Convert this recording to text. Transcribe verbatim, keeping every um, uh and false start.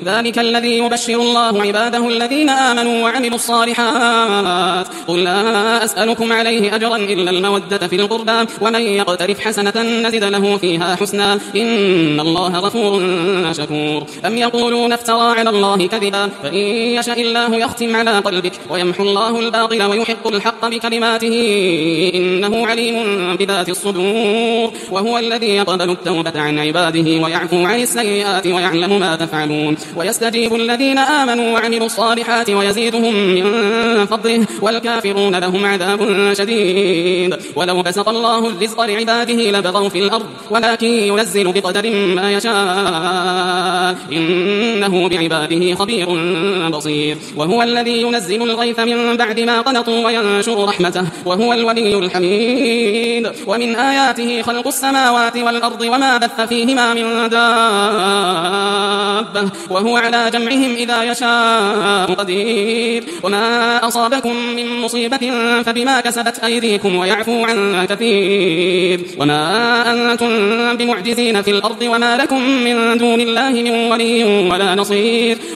ذلك الذي يبشر الله عباده الذين آمنوا وعملوا الصالحات قل لا أسألكم عليه أجرا إلا المودة في القربى ومن يقترف حسنة نزد له فيها حسنا إن الله غفور شكور أم يقولون افترى على الله كذبا فإن يشاء الله يختم على قلبك ويمحو الله الباطل ويحق الحق بكلماته إنه عليم بذات الصدور وهو الذي يقبل التوبة عن عباده ويعفو عن السيئات ويعلم ما تفعلون ويستجيب الذين آمنوا وعملوا الصالحات ويزيدهم من فضله والكافرون لهم عذاب شديد ولو بسط الله الرزق لعباده لبغوا في الأرض ولكن ينزل بقدر ما يشاء إنه بعباده خبير بصير وهو الذي ينزل الغيث من بعد ما قنطوا وينشر رحمته وهو الولي الحميد ومن آياته خلق السماوات والأرض وما بث فيهما من دابة وهو على جمعهم إذا يشاء قدير وما أصابكم من مصيبة فبما كسبت أيديكم ويعفو عن كثير وما أنتم بمعجزين في الأرض وما لكم من دون الله من ولي ولا نصير